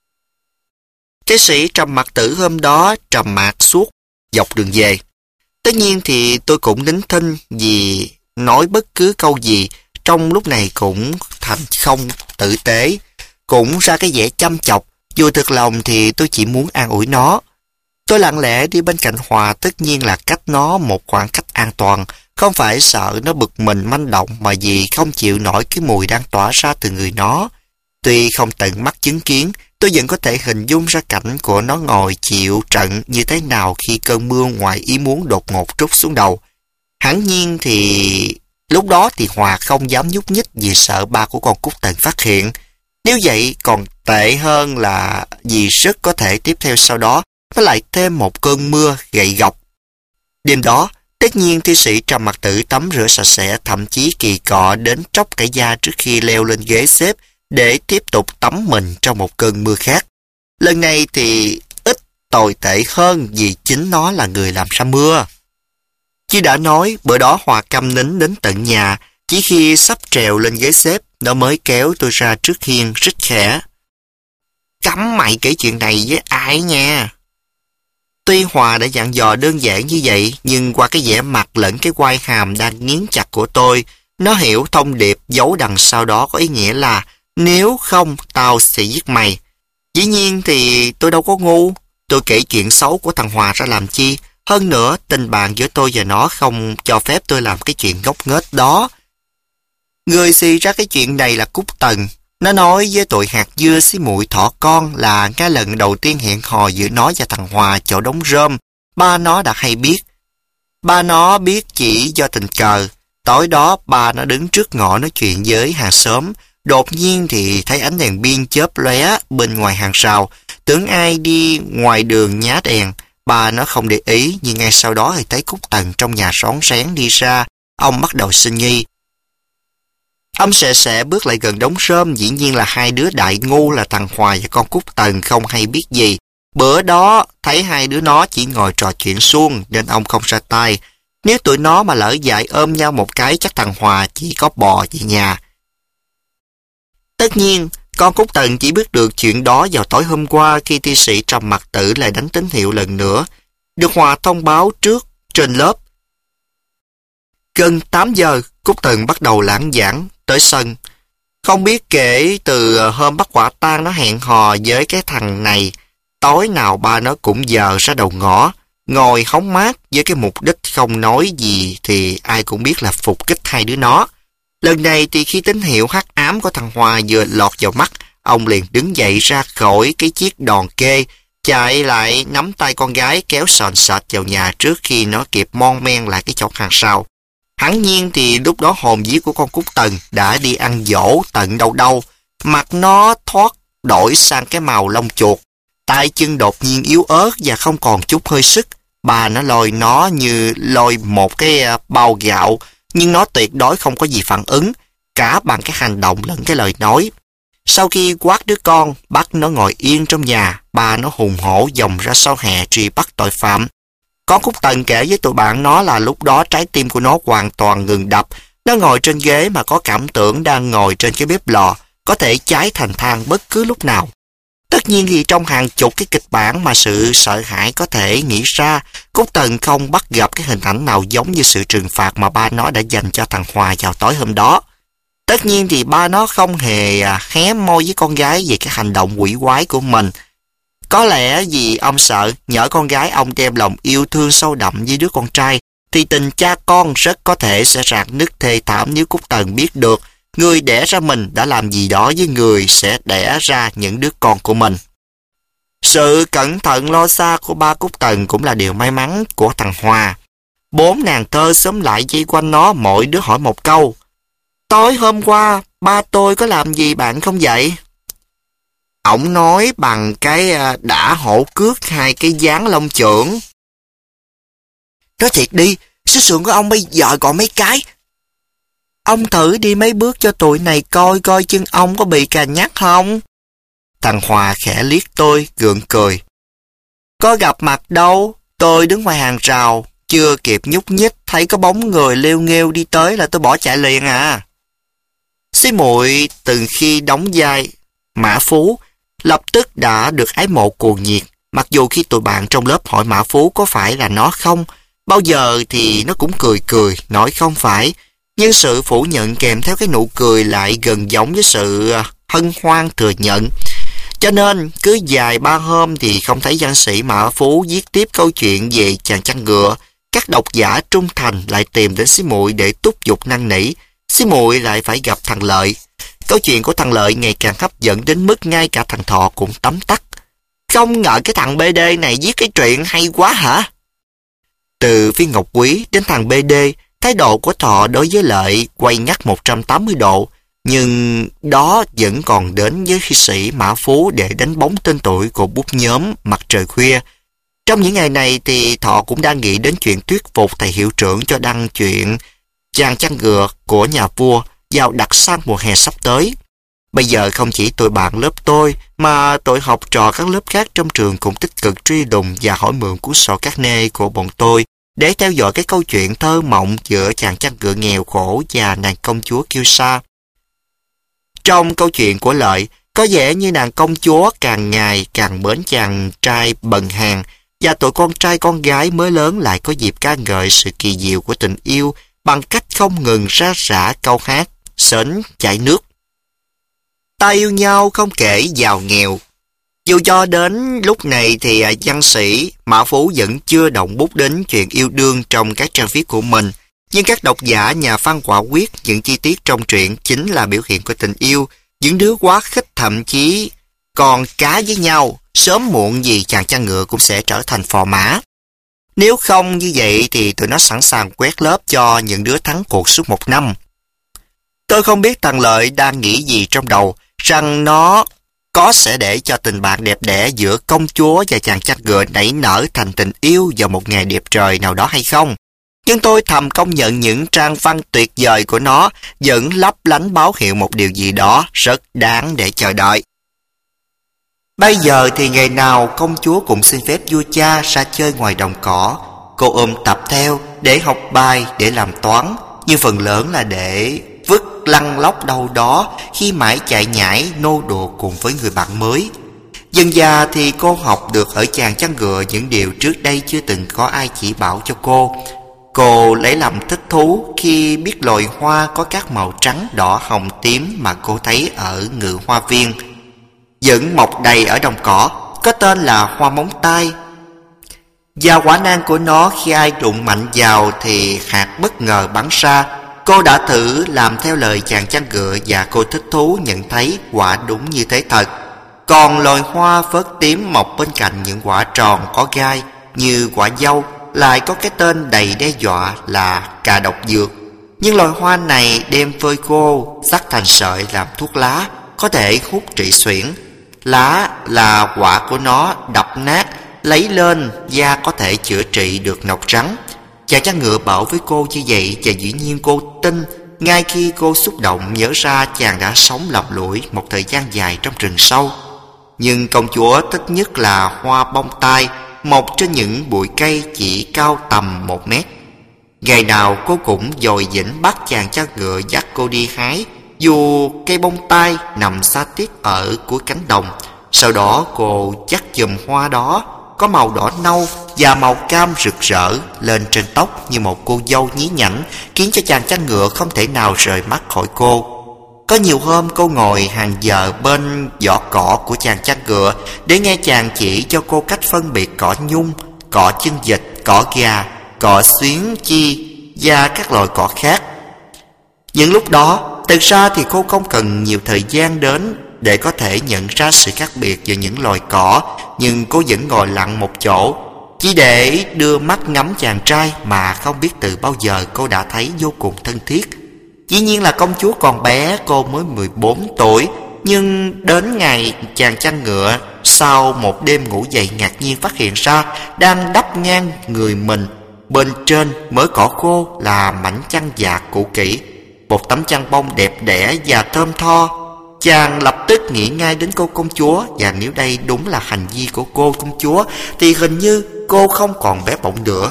Thi sĩ Trầm Mặc Tử hôm đó trầm mặc suốt dọc đường về. Tất nhiên thì tôi cũng nín thinh vì nói bất cứ câu gì trong lúc này cũng thành không tử tế, cũng ra cái vẻ chăm chọc, dù thực lòng thì tôi chỉ muốn an ủi nó. Tôi lặng lẽ đi bên cạnh Hòa, tất nhiên là cách nó một khoảng cách an toàn, không phải sợ nó bực mình manh động mà vì không chịu nổi cái mùi đang tỏa ra từ người nó. Tuy không tận mắt chứng kiến, tôi vẫn có thể hình dung ra cảnh của nó ngồi chịu trận như thế nào khi cơn mưa ngoài ý muốn đột ngột trút xuống đầu. Hẳn nhiên thì lúc đó thì Hòa không dám nhúc nhích vì sợ ba của con Cúc Tần phát hiện. Nếu vậy còn tệ hơn là vì rất có thể tiếp theo sau đó nó lại thêm một cơn mưa gậy gộc. Đêm đó, tất nhiên thi sĩ Trầm Mặc Tử tắm rửa sạch sẽ, thậm chí kỳ cọ đến tróc cả da trước khi leo lên ghế xếp để tiếp tục tắm mình trong một cơn mưa khác. Lần này thì ít tồi tệ hơn vì chính nó là người làm ra mưa. Chứ đã nói, bữa đó Hòa câm nín đến tận nhà, chỉ khi sắp trèo lên ghế xếp, nó mới kéo tôi ra trước hiên rít khẽ. Cấm mày kể chuyện này với ai nha. Tuy Hòa đã dặn dò đơn giản như vậy, nhưng qua cái vẻ mặt lẫn cái quai hàm đang nghiến chặt của tôi, nó hiểu thông điệp giấu đằng sau đó có ý nghĩa là nếu không tao sẽ giết mày. Dĩ nhiên thì tôi đâu có ngu, tôi kể chuyện xấu của thằng Hòa ra làm chi. Hơn nữa, tình bạn giữa tôi và nó không cho phép tôi làm cái chuyện ngốc nghếch đó. Người xì ra cái chuyện này là Cúc Tần. Nó nói với tụi hạt dưa xí muội thỏ con là cái lần đầu tiên hẹn hò giữa nó và thằng Hòa chỗ đống rơm, ba nó đã hay biết. Ba nó biết chỉ do tình cờ. Tối đó ba nó đứng trước ngõ nói chuyện với hàng xóm. Đột nhiên thì thấy ánh đèn pin chớp lóe bên ngoài hàng rào. Tưởng ai đi ngoài đường nhá đèn. Ba nó không để ý, nhưng ngay sau đó thì thấy Cúc Tần trong nhà rón rén đi ra. Ông bắt đầu sinh nghi. Ông sẹ sẹ bước lại gần đống rơm, dĩ nhiên là hai đứa đại ngu là thằng Hoài và con Cúc Tần không hay biết gì. Bữa đó thấy hai đứa nó chỉ ngồi trò chuyện suông nên ông không ra tay. Nếu tụi nó mà lỡ dại ôm nhau một cái chắc thằng Hòa chỉ có bò về nhà. Tất nhiên, con Cúc Tần chỉ biết được chuyện đó vào tối hôm qua khi thi sĩ Trầm Mặc Tử lại đánh tín hiệu lần nữa. Được Hòa thông báo trước trên lớp. Gần tám giờ, Cúc Tần bắt đầu lãng giảng tới sân. Không biết kể từ hôm bắt quả tang nó hẹn hò với cái thằng này, tối nào ba nó cũng dờ ra đầu ngõ, ngồi hóng mát với cái mục đích không nói gì thì ai cũng biết là phục kích hai đứa nó. Lần này thì khi tín hiệu hắc ám của thằng Hòa vừa lọt vào mắt, ông liền đứng dậy ra khỏi cái chiếc đòn kê, chạy lại nắm tay con gái kéo sòn sệt vào nhà trước khi nó kịp mon men lại cái chỗ hàng sau. Hẳn nhiên thì lúc đó hồn vía của con Cúc Tần đã đi ăn dỗ tận đâu đâu, mặt nó thoát đổi sang cái màu lông chuột, tay chân đột nhiên yếu ớt và không còn chút hơi sức. Bà nó lôi nó như lôi một cái bao gạo, nhưng nó tuyệt đối không có gì phản ứng, cả bằng cái hành động lẫn cái lời nói. Sau khi quát đứa con, bắt nó ngồi yên trong nhà, bà nó hùng hổ dòng ra sau hè truy bắt tội phạm. Con Cúc Tần kể với tụi bạn nó là lúc đó trái tim của nó hoàn toàn ngừng đập. Nó ngồi trên ghế mà có cảm tưởng đang ngồi trên cái bếp lò, có thể cháy thành than bất cứ lúc nào. Tất nhiên thì trong hàng chục cái kịch bản mà sự sợ hãi có thể nghĩ ra, Cúc Tần không bắt gặp cái hình ảnh nào giống như sự trừng phạt mà ba nó đã dành cho thằng Hòa vào tối hôm đó. Tất nhiên thì ba nó không hề à, hé môi với con gái về cái hành động quỷ quái của mình. Có lẽ vì ông sợ nhỡ con gái ông đem lòng yêu thương sâu đậm với đứa con trai, thì tình cha con rất có thể sẽ rạn nứt thê thảm nếu Cúc Tần biết được người đẻ ra mình đã làm gì đó với người sẽ đẻ ra những đứa con của mình. Sự cẩn thận lo xa của ba Cúc Tần cũng là điều may mắn của thằng Hòa. Bốn nàng thơ xúm lại dây quanh nó, mỗi đứa hỏi một câu. Tối hôm qua, ba tôi có làm gì bạn không vậy? Ổng nói bằng cái đã hổ cước hai cái dáng lông chưởng. Nói thiệt đi, xứ sườn của ông bây giờ còn mấy cái. Ông thử đi mấy bước cho tụi này coi coi chân ông có bị cà nhắc không? Thằng Hòa khẽ liếc tôi, gượng cười. Có gặp mặt đâu, tôi đứng ngoài hàng rào, chưa kịp nhúc nhích, thấy có bóng người lêu nghêu đi tới là tôi bỏ chạy liền à. Xí muội từ khi đóng vai Mã Phú, lập tức đã được ái mộ cuồng nhiệt, mặc dù khi tụi bạn trong lớp hỏi Mã Phú có phải là nó không, bao giờ thì nó cũng cười cười, nói không phải, nhưng sự phủ nhận kèm theo cái nụ cười lại gần giống với sự hân hoan thừa nhận. Cho nên cứ dài ba hôm thì không thấy văn sĩ Mã Phú viết tiếp câu chuyện về chàng chăn ngựa. Các độc giả trung thành lại tìm đến xí muội để túc giục năn nỉ. Xí muội lại phải gặp thằng Lợi. Câu chuyện của thằng Lợi ngày càng hấp dẫn đến mức ngay cả thằng Thọ cũng tấm tắc. Không ngờ cái thằng bê đê này viết cái chuyện hay quá hả? Từ phía Ngọc Quý đến thằng bê đê, thái độ của Thọ đối với Lợi quay ngắt một trăm tám mươi độ. Nhưng đó vẫn còn đến với thi sĩ Mã Phú để đánh bóng tên tuổi của bút nhóm Mặt Trời Khuya. Trong những ngày này thì Thọ cũng đang nghĩ đến chuyện thuyết phục thầy hiệu trưởng cho đăng chuyện Chàng chăn ngựa của nhà vua vào đặc sản mùa hè sắp tới. Bây giờ không chỉ tụi bạn lớp tôi mà tụi học trò các lớp khác trong trường cũng tích cực truy đùng và hỏi mượn cuốn sổ các nê của bọn tôi để theo dõi cái câu chuyện thơ mộng giữa chàng chăn ngựa nghèo khổ và nàng công chúa kiêu sa. Trong câu chuyện của Lợi, có vẻ như nàng công chúa càng ngày càng mến chàng trai bần hàn, và tụi con trai con gái mới lớn lại có dịp ca ngợi sự kỳ diệu của tình yêu bằng cách không ngừng ra rã câu hát Sến chảy nước. Ta yêu nhau không kể giàu nghèo. Dù cho đến lúc này thì văn sĩ Mã Phú vẫn chưa động bút đến chuyện yêu đương trong các trang viết của mình, nhưng các độc giả nhà văn quả quyết những chi tiết trong truyện chính là biểu hiện của tình yêu. Những đứa quá khích thậm chí còn cá với nhau, sớm muộn gì chàng chăn ngựa cũng sẽ trở thành phò mã. Nếu không như vậy thì tụi nó sẵn sàng quét lớp cho những đứa thắng cuộc suốt một năm. Tôi không biết thằng Lợi đang nghĩ gì trong đầu, rằng nó có sẽ để cho tình bạn đẹp đẽ giữa công chúa và chàng chăn ngựa nảy nở thành tình yêu vào một ngày đẹp trời nào đó hay không. Nhưng tôi thầm công nhận những trang văn tuyệt vời của nó vẫn lấp lánh báo hiệu một điều gì đó rất đáng để chờ đợi. Bây giờ thì ngày nào công chúa cũng xin phép vua cha ra chơi ngoài đồng cỏ. Cô ôm tập theo để học bài, để làm toán, nhưng phần lớn là để vứt lăn lóc đâu đó khi mãi chạy nhảy nô đùa cùng với người bạn mới. Dần dà thì cô học được ở chàng chăn ngựa những điều trước đây chưa từng có ai chỉ bảo cho cô. Cô lấy làm thích thú khi biết loài hoa có các màu trắng, đỏ, hồng, tím mà cô thấy ở Ngự Hoa Viên vẫn mọc đầy ở đồng cỏ, có tên là hoa móng tay. Và quả nan của nó khi ai đụng mạnh vào thì hạt bất ngờ bắn ra. Cô đã thử làm theo lời chàng chăn ngựa và cô thích thú nhận thấy quả đúng như thế thật. Còn loài hoa phớt tím mọc bên cạnh những quả tròn có gai như quả dâu lại có cái tên đầy đe dọa là cà độc dược. Nhưng loài hoa này đem phơi khô, sắc thành sợi làm thuốc lá, có thể hút trị suyễn. Lá là quả của nó đập nát, lấy lên da có thể chữa trị được nọc trắng. Chàng chăn ngựa bảo với cô như vậy và dĩ nhiên cô tin. Ngay khi cô xúc động nhớ ra chàng đã sống lầm lũi một thời gian dài trong rừng sâu. Nhưng công chúa thích nhất là hoa bông tai, mọc trên những bụi cây chỉ cao tầm một mét. Ngày nào cô cũng dồi dĩnh bắt chàng chăn ngựa dắt cô đi hái, dù cây bông tai nằm xa tít ở cuối cánh đồng. Sau đó cô dắt chùm hoa đó có màu đỏ nâu và màu cam rực rỡ lên trên tóc như một cô dâu nhí nhảnh, khiến cho chàng chăn ngựa không thể nào rời mắt khỏi cô. Có nhiều hôm cô ngồi hàng giờ bên vỏ cỏ của chàng chăn ngựa để nghe chàng chỉ cho cô cách phân biệt cỏ nhung, cỏ chân vịt, cỏ gà, cỏ xuyến chi và các loại cỏ khác. Những lúc đó, thực ra thì cô không cần nhiều thời gian đến để có thể nhận ra sự khác biệt giữa những loài cỏ, nhưng cô vẫn ngồi lặng một chỗ, chỉ để đưa mắt ngắm chàng trai mà không biết từ bao giờ cô đã thấy vô cùng thân thiết. Dĩ nhiên là công chúa còn bé, cô mới mười bốn tuổi, nhưng đến ngày chàng chăn ngựa sau một đêm ngủ dậy ngạc nhiên phát hiện ra đang đắp ngang người mình bên trên mớ cỏ khô là mảnh chăn dạc cũ kỹ, một tấm chăn bông đẹp đẽ và thơm tho. Chàng lập tức nghĩ ngay đến cô công chúa, và nếu đây đúng là hành vi của cô công chúa thì hình như cô không còn bé bỏng nữa.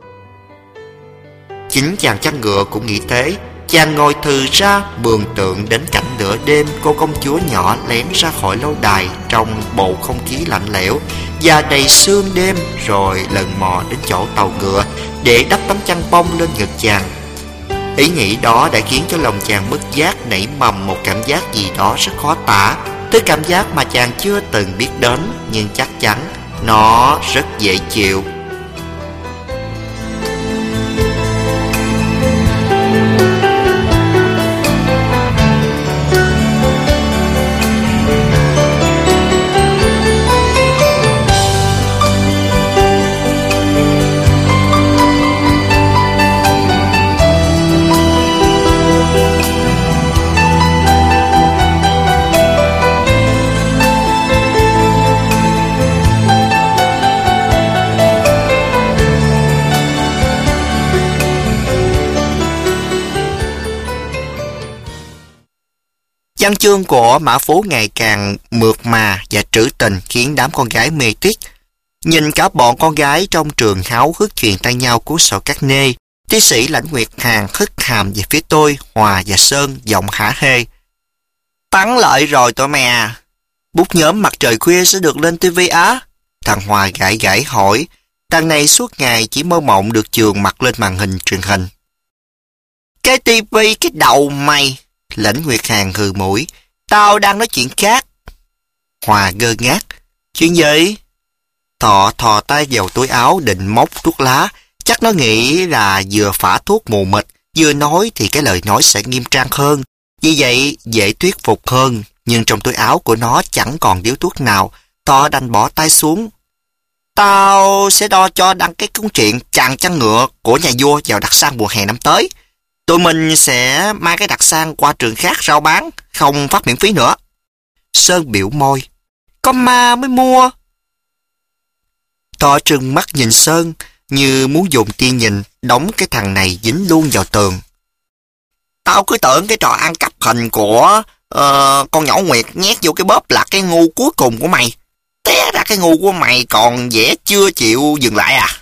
Chính chàng chăn ngựa cũng nghĩ thế. Chàng ngồi thừ ra mường tượng đến cảnh nửa đêm cô công chúa nhỏ lén ra khỏi lâu đài trong bầu không khí lạnh lẽo và đầy sương đêm, rồi lần mò đến chỗ tàu ngựa để đắp tấm chăn bông lên ngực chàng. Ý nghĩ đó đã khiến cho lòng chàng bất giác nảy mầm một cảm giác gì đó rất khó tả, thứ cảm giác mà chàng chưa từng biết đến, nhưng chắc chắn nó rất dễ chịu. Văn chương của Mã Phú ngày càng mượt mà và trữ tình khiến đám con gái mê tít. Nhìn cả bọn con gái trong trường háo hức truyền tay nhau cuốn sổ cát nê, thi sĩ Lãnh Nguyệt Hàn hất hàm về phía tôi, Hòa và Sơn giọng hả hê. Thắng lợi rồi tụi mè. Bút nhóm Mặt Trời Khuya sẽ được lên tivi á? Thằng Hòa gãi gãi hỏi. Thằng này suốt ngày chỉ mơ mộng được chườm mặt lên màn hình truyền hình. Cái tivi cái đầu mày. Lãnh Nguyệt Hàn hừ mũi. Tao đang nói chuyện khác. Hòa ngơ ngác. Chuyện gì? Thọ thò tay vào túi áo định móc thuốc lá. Chắc nó nghĩ là vừa phả thuốc mù mịt, vừa nói thì cái lời nói sẽ nghiêm trang hơn, vì vậy dễ thuyết phục hơn. Nhưng trong túi áo của nó chẳng còn điếu thuốc nào. Thọ đành bỏ tay xuống. Tao sẽ đo cho đăng cái cuốn truyện Chàng Chăn Ngựa của nhà vua vào đặc sản mùa hè năm tới. Tụi mình sẽ mang cái đặc sản qua trường khác rao bán, không phát miễn phí nữa. Sơn biểu môi. có ma mới mua. Thọ trừng mắt nhìn Sơn, như muốn dùng tia nhìn đóng cái thằng này dính luôn vào tường. Tao cứ tưởng cái trò ăn cắp hình của uh, con nhỏ Nguyệt nhét vô cái bóp là cái ngu cuối cùng của mày. Té ra cái ngu của mày còn dễ chưa chịu dừng lại à?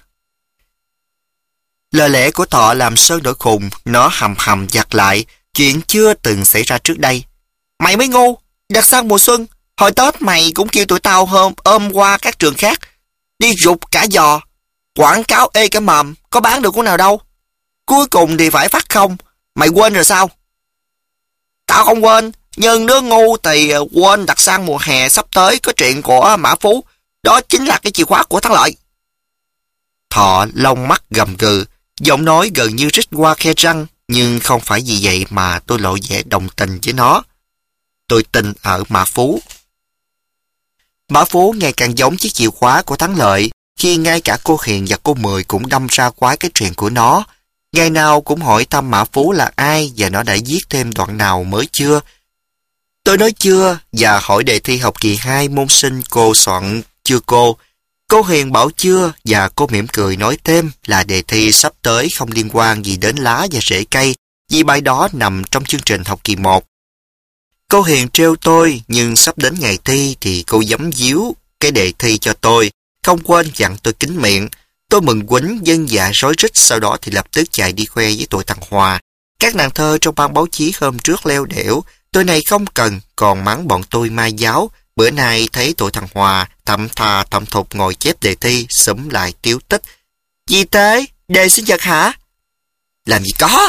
Lời lẽ của Thọ làm Sơn nổi khùng, nó hầm hầm giặt lại, chuyện chưa từng xảy ra trước đây. Mày mới ngu, đặt sang mùa xuân, hồi Tết mày cũng kêu tụi tao hôm ôm qua các trường khác, đi rụt cả giò, quảng cáo ê cả mầm, có bán được của nào đâu. Cuối cùng thì phải phát không, mày quên rồi sao? Tao không quên, nhưng đứa ngu thì quên đặt sang mùa hè sắp tới có chuyện của Mã Phú, đó chính là cái chìa khóa của thắng lợi. Thọ lông mắt gầm gừ, giọng nói gần như rít qua khe răng, nhưng không phải vì vậy mà tôi lộ vẻ đồng tình với nó. Tôi tin ở Mã Phú. Mã Phú ngày càng giống chiếc chìa khóa của thắng lợi, khi ngay cả cô Hiền và cô Mười cũng đâm ra quái cái chuyện của nó. Ngày nào cũng hỏi thăm Mã Phú là ai và nó đã viết thêm đoạn nào mới chưa. Tôi nói chưa và hỏi đề thi học kỳ hai môn sinh cô soạn chưa cô. Cô Hiền bảo chưa và cô mỉm cười nói thêm là đề thi sắp tới không liên quan gì đến lá và rễ cây vì bài đó nằm trong chương trình học kỳ một. Cô Hiền trêu tôi nhưng sắp đến ngày thi thì cô giấm díu cái đề thi cho tôi, không quên dặn tôi kín miệng. Tôi mừng quýnh dân dạ rối rít, sau đó thì lập tức chạy đi khoe với tụi thằng Hòa. Các nàng thơ trong ban báo chí hôm trước leo đẻo, tôi này không cần, còn mắng bọn tôi ma giáo. Bữa nay thấy tụi thằng Hòa thậm thà thậm thục ngồi chép đề thi, xúm lại tiếu tích. Gì thế? Đề sinh nhật hả? Làm gì có?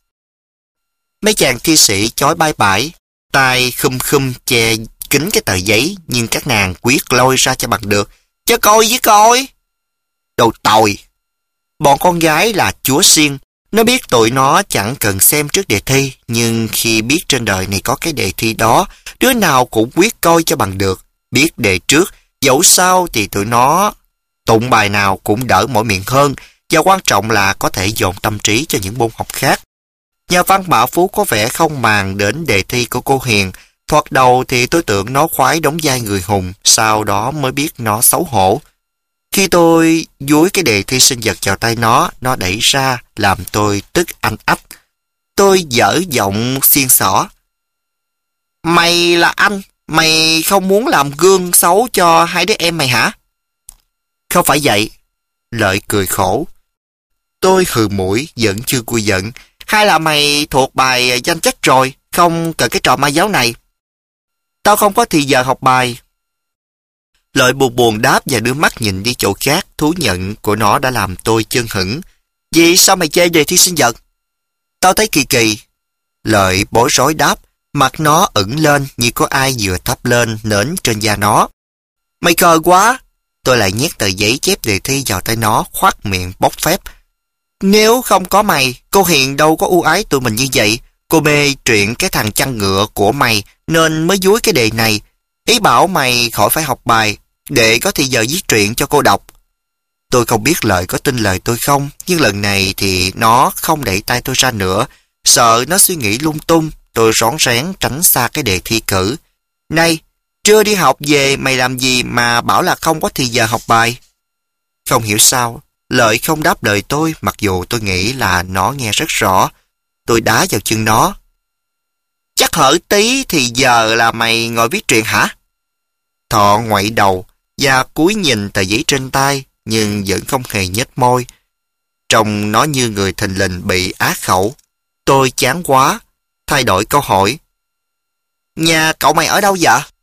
Mấy chàng thi sĩ chói bay bãi, tay khum khum che kín cái tờ giấy, nhưng các nàng quyết lôi ra cho bằng được. Cho coi với coi. Đồ tồi. Bọn con gái là chúa xiên. Nó biết tụi nó chẳng cần xem trước đề thi, nhưng khi biết trên đời này có cái đề thi đó, đứa nào cũng quyết coi cho bằng được. Biết đề trước, dẫu sao thì tụi nó tụng bài nào cũng đỡ mỗi miệng hơn, và quan trọng là có thể dồn tâm trí cho những môn học khác. Nhà văn Mã Phú có vẻ không màng đến đề thi của cô Hiền. Thoạt đầu thì tôi tưởng nó khoái đóng vai người hùng, sau đó mới biết nó xấu hổ. Khi tôi dúi cái đề thi sinh nhật vào tay nó, nó đẩy ra, làm tôi tức anh ách. Tôi dở giọng xiên xỏ. Mày là anh, mày không muốn làm gương xấu cho hai đứa em mày hả? Không phải vậy. Lợi cười khổ. Tôi hừ mũi, vẫn chưa cui giận. Hay là mày thuộc bài danh sách rồi, không cần cái trò ma giáo này. Tao không có thì giờ học bài. Lợi buồn buồn đáp và đưa mắt nhìn đi chỗ khác. Thú nhận của nó đã làm tôi chân hững. Vì sao mày chê đề thi sinh nhật? Tao thấy kỳ kỳ. Lợi bối rối đáp, mặt nó ửng lên như có ai vừa thắp lên nến trên da nó. Mày khờ quá. Tôi lại nhét tờ giấy chép đề thi vào tay nó, khoát miệng bóc phép. Nếu không có mày, cô Hiền đâu có ưu ái tụi mình như vậy. Cô mê chuyện cái thằng chăn ngựa của mày nên mới dúi cái đề này. Ý bảo mày khỏi phải học bài để có thì giờ viết truyện cho cô đọc. Tôi không biết Lợi có tin lời tôi không, nhưng lần này thì nó không đẩy tay tôi ra nữa. Sợ nó suy nghĩ lung tung, tôi rón rén tránh xa cái đề thi cử. Này, trưa đi học về mày làm gì mà bảo là không có thì giờ học bài? Không hiểu sao, Lợi không đáp lời tôi, mặc dù tôi nghĩ là nó nghe rất rõ. Tôi đá vào chân nó. Chắc hở tí thì giờ là mày ngồi viết truyện hả? Thọ ngoại đầu và cúi nhìn tờ giấy trên tay, nhưng vẫn không hề nhếch môi. Trông nó như người thình lình bị á khẩu. Tôi chán quá, thay đổi câu hỏi. Nhà cậu mày ở đâu vậy?